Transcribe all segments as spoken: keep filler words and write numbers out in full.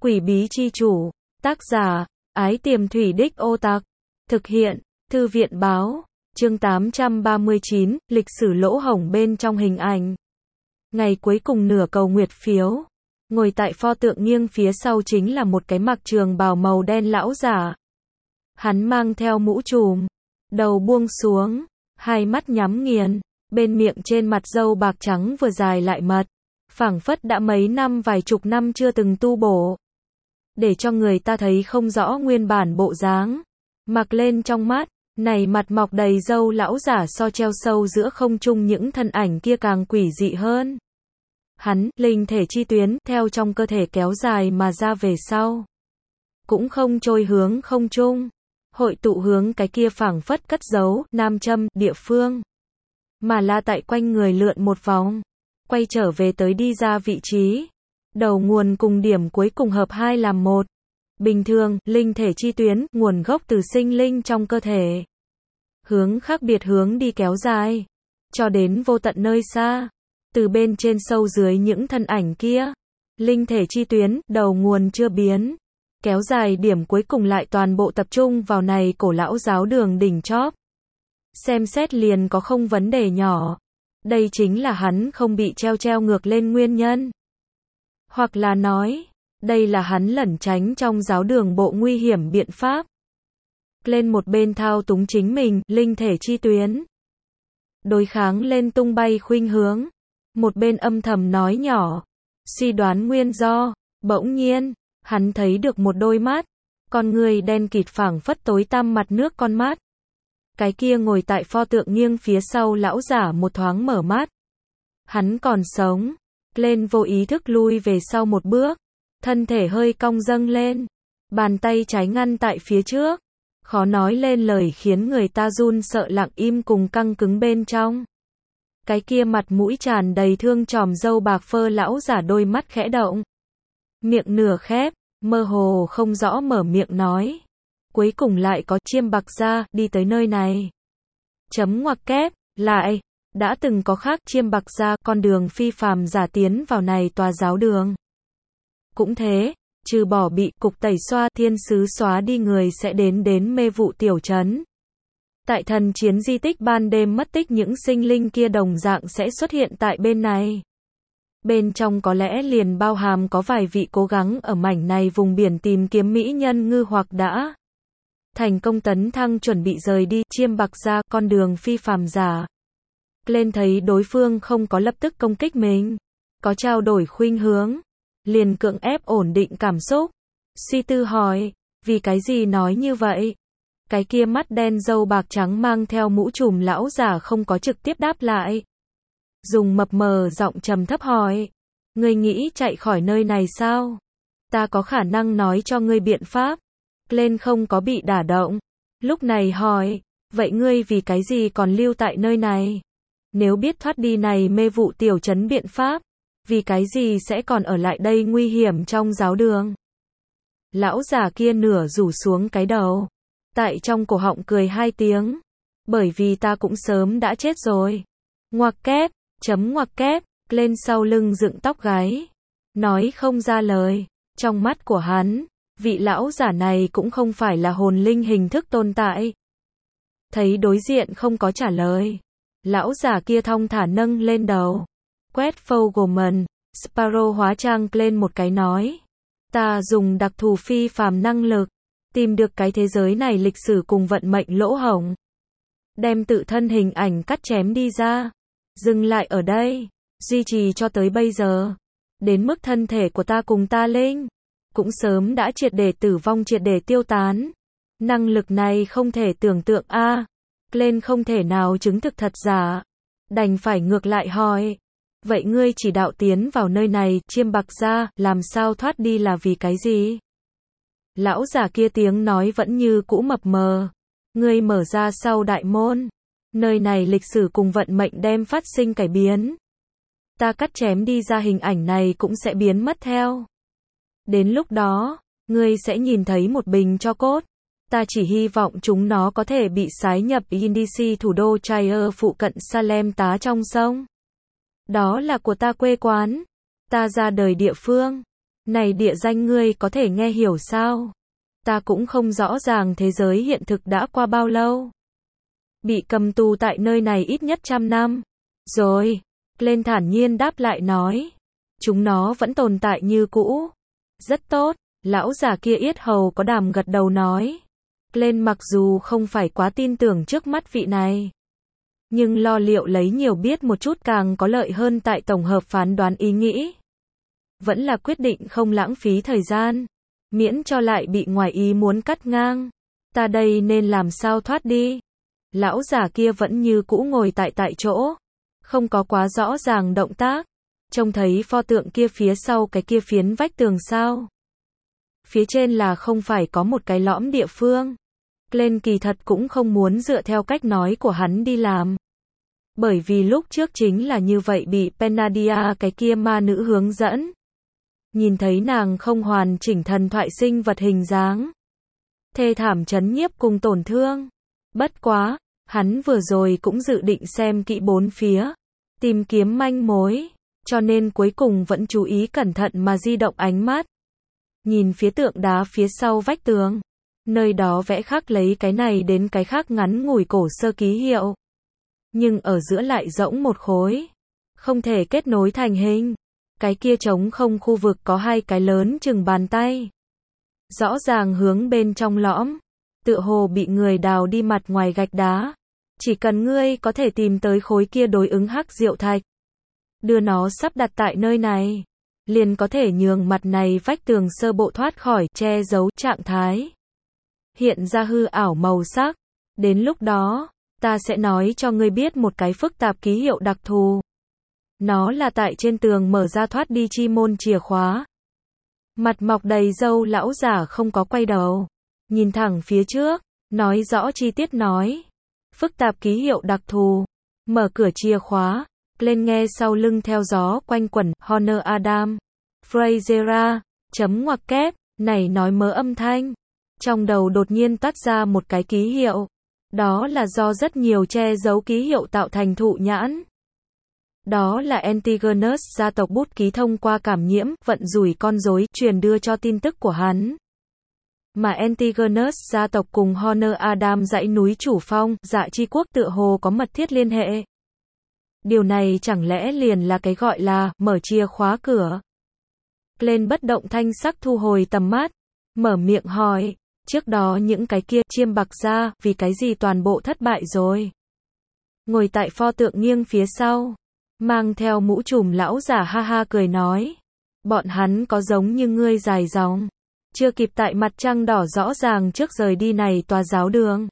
Quỷ bí chi chủ. Tác giả, Ái Tiềm Thủy Đích Ô Tặc. Thực hiện, Thư viện báo. Chương tám trăm ba mươi chín, lịch sử lỗ hổng bên trong hình ảnh. Ngày cuối cùng nửa cầu nguyệt phiếu. Ngồi tại pho tượng nghiêng phía sau chính là một cái mặc trường bào màu đen lão giả. Hắn mang theo mũ trùm, đầu buông xuống, hai mắt nhắm nghiền, bên miệng trên mặt râu bạc trắng vừa dài lại mật, phảng phất đã mấy năm vài chục năm chưa từng tu bổ, để cho người ta thấy không rõ nguyên bản bộ dáng. Mặc lên trong mắt, này mặt mọc đầy râu lão giả so treo sâu giữa không trung những thân ảnh kia càng quỷ dị hơn. Hắn, linh thể chi tuyến, theo trong cơ thể kéo dài mà ra về sau. Cũng không trôi hướng không trung, hội tụ hướng cái kia phảng phất cất giấu, nam châm, địa phương. Mà là tại quanh người lượn một vòng, quay trở về tới đi ra vị trí. Đầu nguồn cùng điểm cuối cùng hợp hai làm một. Bình thường, linh thể chi tuyến, nguồn gốc từ sinh linh trong cơ thể. Hướng khác biệt hướng đi kéo dài, cho đến vô tận nơi xa. Từ bên trên sâu dưới những thân ảnh kia. Linh thể chi tuyến, đầu nguồn chưa biến. Kéo dài điểm cuối cùng lại toàn bộ tập trung vào này cổ lão giáo đường đỉnh chóp. Xem xét liền có không vấn đề nhỏ. Đây chính là hắn không bị treo treo ngược lên nguyên nhân. Hoặc là nói, đây là hắn lẩn tránh trong giáo đường bộ nguy hiểm biện pháp. Lên một bên thao túng chính mình, linh thể chi tuyến. Đối kháng lên tung bay khuynh hướng. Một bên âm thầm nói nhỏ, suy đoán nguyên do. Bỗng nhiên, hắn thấy được một đôi mắt, con người đen kịt phảng phất tối tăm mặt nước con mắt. Cái kia ngồi tại pho tượng nghiêng phía sau lão giả một thoáng mở mắt. Hắn còn sống. Lên vô ý thức lui về sau một bước, thân thể hơi cong dâng lên, bàn tay trái ngăn tại phía trước, khó nói lên lời khiến người ta run sợ lặng im cùng căng cứng bên trong. Cái kia mặt mũi tràn đầy thương tròm râu bạc phơ lão giả đôi mắt khẽ động, miệng nửa khép, mơ hồ không rõ mở miệng nói, cuối cùng lại có chiêm bạc ra đi tới nơi này. Chấm ngoặc kép, lại đã từng có khác chiêm bạc ra con đường phi phàm giả tiến vào này tòa giáo đường. Cũng thế, trừ bỏ bị cục tẩy xoa thiên sứ xóa đi người sẽ đến đến mê vụ tiểu trấn. Tại thần chiến di tích ban đêm mất tích những sinh linh kia đồng dạng sẽ xuất hiện tại bên này. Bên trong có lẽ liền bao hàm có vài vị cố gắng ở mảnh này vùng biển tìm kiếm mỹ nhân ngư hoặc đã thành công tấn thăng chuẩn bị rời đi chiêm bạc ra con đường phi phàm giả. Lên thấy đối phương không có lập tức công kích mình, có trao đổi khuynh hướng, liền cưỡng ép ổn định cảm xúc, suy tư hỏi, vì cái gì nói như vậy? Cái kia mắt đen râu bạc trắng mang theo mũ trùm lão giả không có trực tiếp đáp lại, dùng mập mờ giọng trầm thấp hỏi, ngươi nghĩ chạy khỏi nơi này sao? Ta có khả năng nói cho ngươi biện pháp. Lên không có bị đả động, lúc này hỏi, vậy ngươi vì cái gì còn lưu tại nơi này? Nếu biết thoát đi này mê vụ tiểu trấn biện pháp, vì cái gì sẽ còn ở lại đây nguy hiểm trong giáo đường? Lão già kia nửa rủ xuống cái đầu, tại trong cổ họng cười hai tiếng, bởi vì ta cũng sớm đã chết rồi. Ngoặc kép, chấm ngoặc kép, lên sau lưng dựng tóc gáy, nói không ra lời. Trong mắt của hắn, vị lão giả này cũng không phải là hồn linh hình thức tồn tại. Thấy đối diện không có trả lời, lão giả kia thong thả nâng lên đầu, quét Fogelman, Sparrow hóa trang lên một cái nói, ta dùng đặc thù phi phàm năng lực, tìm được cái thế giới này lịch sử cùng vận mệnh lỗ hổng, đem tự thân hình ảnh cắt chém đi ra, dừng lại ở đây, duy trì cho tới bây giờ, đến mức thân thể của ta cùng ta linh, cũng sớm đã triệt để tử vong triệt để tiêu tán. Năng lực này không thể tưởng tượng a. À, lên không thể nào chứng thực thật giả, đành phải ngược lại hỏi, vậy ngươi chỉ đạo tiến vào nơi này, chiêm bạc ra, làm sao thoát đi là vì cái gì? Lão giả kia tiếng nói vẫn như cũ mập mờ, ngươi mở ra sau đại môn, nơi này lịch sử cùng vận mệnh đem phát sinh cải biến. Ta cắt chém đi ra hình ảnh này cũng sẽ biến mất theo. Đến lúc đó, ngươi sẽ nhìn thấy một bình tro cốt. Ta chỉ hy vọng chúng nó có thể bị sái nhập Indisi thủ đô Tyre phụ cận Salem tá trong sông. Đó là của ta quê quán. Ta ra đời địa phương. Này địa danh ngươi có thể nghe hiểu sao? Ta cũng không rõ ràng thế giới hiện thực đã qua bao lâu. Bị cầm tù tại nơi này ít nhất trăm năm. Rồi, Glenn thản nhiên đáp lại nói. Chúng nó vẫn tồn tại như cũ. Rất tốt, lão già kia yết hầu có đàm gật đầu nói. Glenn mặc dù không phải quá tin tưởng trước mắt vị này. Nhưng lo liệu lấy nhiều biết một chút càng có lợi hơn tại tổng hợp phán đoán ý nghĩ. Vẫn là quyết định không lãng phí thời gian. Miễn cho lại bị ngoài ý muốn cắt ngang. Ta đây nên làm sao thoát đi? Lão già kia vẫn như cũ ngồi tại tại chỗ. Không có quá rõ ràng động tác. Trông thấy pho tượng kia phía sau cái kia phiến vách tường sao? Phía trên là không phải có một cái lõm địa phương. Glenn kỳ thật cũng không muốn dựa theo cách nói của hắn đi làm. Bởi vì lúc trước chính là như vậy bị Penadia cái kia ma nữ hướng dẫn. Nhìn thấy nàng không hoàn chỉnh thần thoại sinh vật hình dáng. Thê thảm chấn nhiếp cùng tổn thương. Bất quá, hắn vừa rồi cũng dự định xem kỹ bốn phía. Tìm kiếm manh mối. Cho nên cuối cùng vẫn chú ý cẩn thận mà di động ánh mắt. Nhìn phía tượng đá phía sau vách tường. Nơi đó vẽ khắc lấy cái này đến cái khác ngắn ngủi cổ sơ ký hiệu. Nhưng ở giữa lại rỗng một khối. Không thể kết nối thành hình. Cái kia trống không khu vực có hai cái lớn chừng bàn tay. Rõ ràng hướng bên trong lõm. Tựa hồ bị người đào đi mặt ngoài gạch đá. Chỉ cần ngươi có thể tìm tới khối kia đối ứng hắc diệu thạch. Đưa nó sắp đặt tại nơi này. Liền có thể nhường mặt này vách tường sơ bộ thoát khỏi che giấu trạng thái. Hiện ra hư ảo màu sắc. Đến lúc đó, ta sẽ nói cho ngươi biết một cái phức tạp ký hiệu đặc thù. Nó là tại trên tường mở ra thoát đi chi môn chìa khóa. Mặt mọc đầy râu lão giả không có quay đầu. Nhìn thẳng phía trước, nói rõ chi tiết nói. Phức tạp ký hiệu đặc thù. Mở cửa chìa khóa. Lên nghe sau lưng theo gió quanh quẩn, Honor Adam. Frasera, chấm ngoặc kép, này nói mớ âm thanh. Trong đầu đột nhiên tắt ra một cái ký hiệu. Đó là do rất nhiều che giấu ký hiệu tạo thành thụ nhãn. Đó là Antigonus gia tộc bút ký thông qua cảm nhiễm, vận rủi con rối, truyền đưa cho tin tức của hắn. Mà Antigonus gia tộc cùng Honor Adam dãy núi chủ phong, dạ chi quốc tựa hồ có mật thiết liên hệ. Điều này chẳng lẽ liền là cái gọi là, mở chìa khóa cửa. Lên bất động thanh sắc thu hồi tầm mắt, mở miệng hỏi, trước đó những cái kia chiêm bạc ra, vì cái gì toàn bộ thất bại rồi. Ngồi tại pho tượng nghiêng phía sau, mang theo mũ trùm lão giả ha ha cười nói, bọn hắn có giống như ngươi dài dòng, chưa kịp tại mặt trăng đỏ rõ ràng trước rời đi này tòa giáo đường.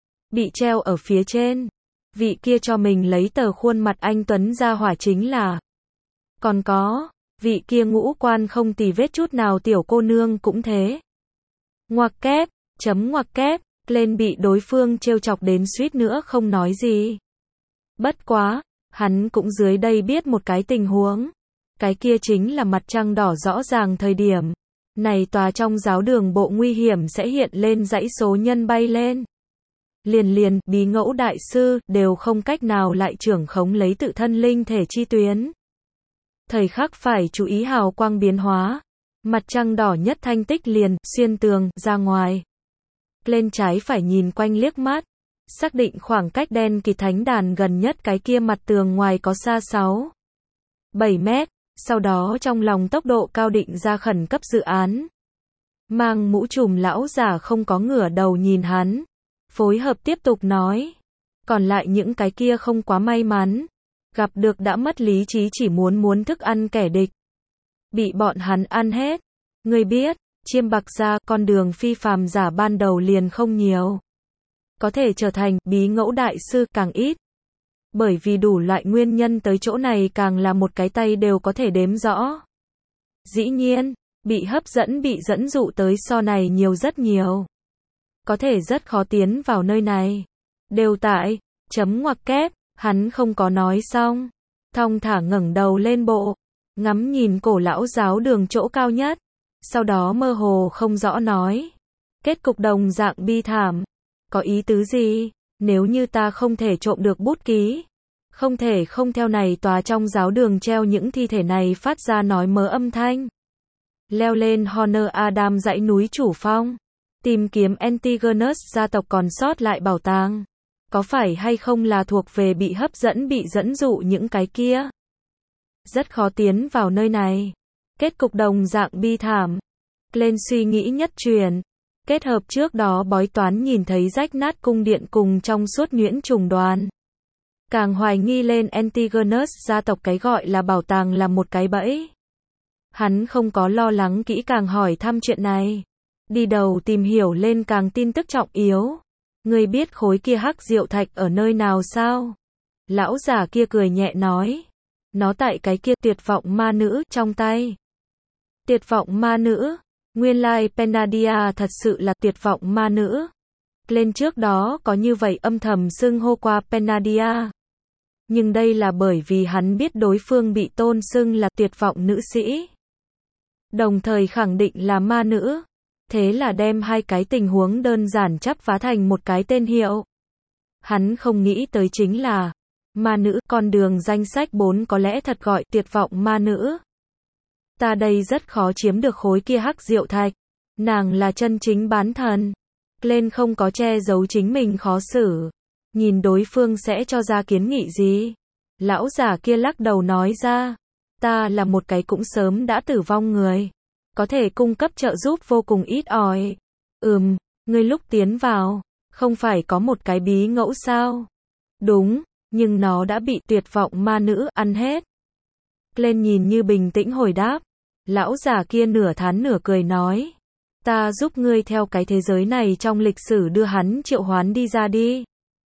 Bị treo ở phía trên. Vị kia cho mình lấy tờ khuôn mặt anh Tuấn ra hỏa chính là. Còn có, vị kia ngũ quan không tì vết chút nào tiểu cô nương cũng thế. Ngoặc kép, chấm ngoặc kép, lên bị đối phương trêu chọc đến suýt nữa không nói gì. Bất quá, hắn cũng dưới đây biết một cái tình huống. Cái kia chính là mặt trăng đỏ rõ ràng thời điểm. Này tòa trong giáo đường bộ nguy hiểm sẽ hiện lên dãy số nhân bay lên. Liền liền, bí ngẫu đại sư, đều không cách nào lại trưởng khống lấy tự thân linh thể chi tuyến. Thời khắc phải chú ý hào quang biến hóa. Mặt trăng đỏ nhất thanh tích liền, xuyên tường, ra ngoài. Lên trái phải nhìn quanh liếc mắt. Xác định khoảng cách đen kịt thánh đàn gần nhất cái kia mặt tường ngoài có xa sáu, bảy mét. Sau đó trong lòng tốc độ cao định ra khẩn cấp dự án. Mang mũ trùm lão giả không có ngửa đầu nhìn hắn. Phối hợp tiếp tục nói. Còn lại những cái kia không quá may mắn. Gặp được đã mất lý trí chỉ muốn muốn thức ăn kẻ địch. Bị bọn hắn ăn hết. Ngươi biết, chiêm bạc ra con đường phi phàm giả ban đầu liền không nhiều. Có thể trở thành bí ngẫu đại sư càng ít. Bởi vì đủ loại nguyên nhân tới chỗ này càng là một cái tay đều có thể đếm rõ. Dĩ nhiên, bị hấp dẫn bị dẫn dụ tới so này nhiều rất nhiều. Có thể rất khó tiến vào nơi này. Đều tại, chấm ngoặc kép, hắn không có nói xong. Thong thả ngẩng đầu lên bộ. Ngắm nhìn cổ lão giáo đường chỗ cao nhất. Sau đó mơ hồ không rõ nói. Kết cục đồng dạng bi thảm. Có ý tứ gì? Nếu như ta không thể trộm được bút ký. Không thể không theo này tòa trong giáo đường treo những thi thể này phát ra nói mớ âm thanh. leo lên Honor Adam dãy núi chủ phong, tìm kiếm Antigonus gia tộc còn sót lại bảo tàng. Có phải hay không là thuộc về bị hấp dẫn bị dẫn dụ những cái kia? Rất khó tiến vào nơi này. Kết cục đồng dạng bi thảm. Lên suy nghĩ nhất truyền. Kết hợp trước đó bói toán nhìn thấy rách nát cung điện cùng trong suốt nhuyễn trùng đoàn. Càng hoài nghi lên Antigonus gia tộc cái gọi là bảo tàng là một cái bẫy. Hắn không có lo lắng kỹ càng hỏi thăm chuyện này. Đi đầu tìm hiểu lên càng tin tức trọng yếu. Ngươi biết khối kia hắc diệu thạch ở nơi nào sao? Lão già kia cười nhẹ nói. Nó tại cái kia tuyệt vọng ma nữ trong tay. Tuyệt vọng ma nữ. Nguyên lai Penadia thật sự là tuyệt vọng ma nữ. Lên trước đó có như vậy âm thầm xưng hô qua Penadia. Nhưng đây là bởi vì hắn biết đối phương bị tôn xưng là tuyệt vọng nữ sĩ. Đồng thời khẳng định là ma nữ. Thế là đem hai cái tình huống đơn giản chắp vá thành một cái tên hiệu. Hắn không nghĩ tới chính là ma nữ, con đường danh sách bốn có lẽ thật gọi tuyệt vọng ma nữ. Ta đây rất khó chiếm được khối kia hắc diệu thạch. Nàng là chân chính bán thần. Lên không có che giấu chính mình khó xử. Nhìn đối phương sẽ cho ra kiến nghị gì. Lão giả kia lắc đầu nói ra. Ta là một cái cũng sớm đã tử vong người. Có thể cung cấp trợ giúp vô cùng ít ỏi. Ừm, ngươi lúc tiến vào, không phải có một cái bí ngẫu sao? Đúng, nhưng nó đã bị tuyệt vọng ma nữ ăn hết. Lên nhìn như bình tĩnh hồi đáp. Lão già kia nửa thán nửa cười nói. Ta giúp ngươi theo cái thế giới này trong lịch sử đưa hắn triệu hoán đi ra đi.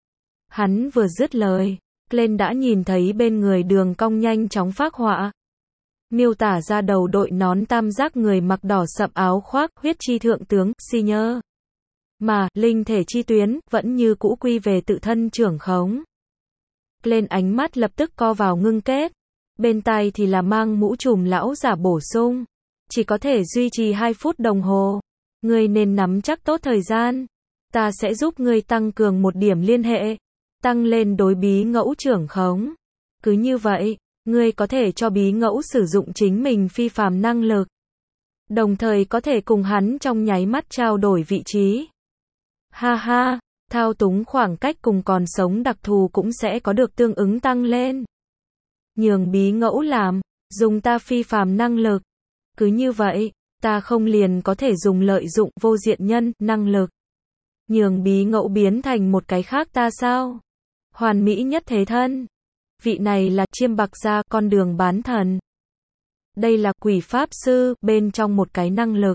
Hắn vừa dứt lời, lên đã nhìn thấy bên người đường cong nhanh chóng phác họa. Miêu tả ra đầu đội nón tam giác người mặc đỏ sậm áo khoác, huyết chi thượng tướng, si nhơ. Mà, linh thể chi tuyến, vẫn như cũ quy về tự thân trưởng khống. Lên ánh mắt lập tức co vào ngưng kết. Bên tai thì là mang mũ trùm lão giả bổ sung. Chỉ có thể duy trì hai phút đồng hồ. Ngươi nên nắm chắc tốt thời gian. Ta sẽ giúp ngươi tăng cường một điểm liên hệ. Tăng lên đối bí ngẫu trưởng khống. Cứ như vậy, ngươi có thể cho bí ngẫu sử dụng chính mình phi phàm năng lực. Đồng thời có thể cùng hắn trong nháy mắt trao đổi vị trí. Ha ha, thao túng khoảng cách cùng còn sống đặc thù cũng sẽ có được tương ứng tăng lên. Nhường bí ngẫu làm, dùng ta phi phàm năng lực. Cứ như vậy, ta không liền có thể dùng lợi dụng vô diện nhân năng lực. Nhường bí ngẫu biến thành một cái khác ta sao? Hoàn mỹ nhất thế thân. Vị này là chiêm bạc gia con đường bán thần. Đây là quỷ pháp sư, bên trong một cái năng lực.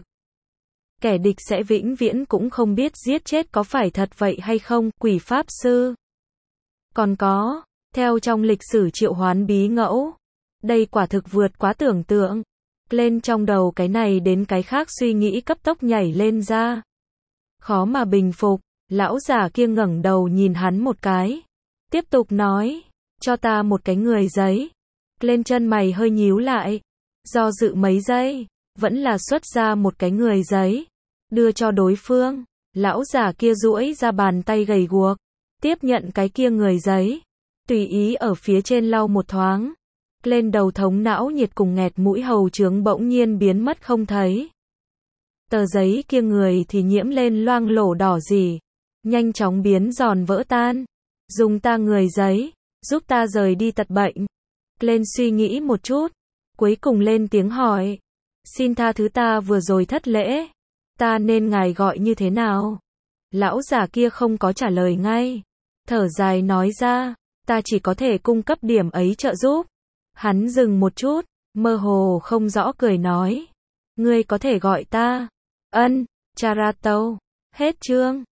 Kẻ địch sẽ vĩnh viễn cũng không biết giết chết có phải thật vậy hay không, quỷ pháp sư. Còn có, theo trong lịch sử triệu hoán bí ngẫu. Đây quả thực vượt quá tưởng tượng. Lên trong đầu cái này đến cái khác suy nghĩ cấp tốc nhảy lên ra. Khó mà bình phục, lão già kia ngẩng đầu nhìn hắn một cái. Tiếp tục nói, cho ta một cái người giấy. Lên chân mày hơi nhíu lại. Do dự mấy giây, vẫn là xuất ra một cái người giấy. Đưa cho đối phương, lão già kia duỗi ra bàn tay gầy guộc. Tiếp nhận cái kia người giấy. Tùy ý ở phía trên lau một thoáng. Lên đầu thống não nhiệt cùng nghẹt mũi hầu trướng bỗng nhiên biến mất không thấy. Tờ giấy kia người thì nhiễm lên loang lổ đỏ gì. Nhanh chóng biến giòn vỡ tan. Dùng ta người giấy, giúp ta rời đi tật bệnh. Lên suy nghĩ một chút. Cuối cùng lên tiếng hỏi. Xin tha thứ ta vừa rồi thất lễ. Ta nên ngài gọi như thế nào? Lão già kia không có trả lời ngay. Thở dài nói ra. Ta chỉ có thể cung cấp điểm ấy trợ giúp. Hắn dừng một chút, mơ hồ không rõ cười nói. Ngươi có thể gọi ta. Ân, Charato. Hết chương.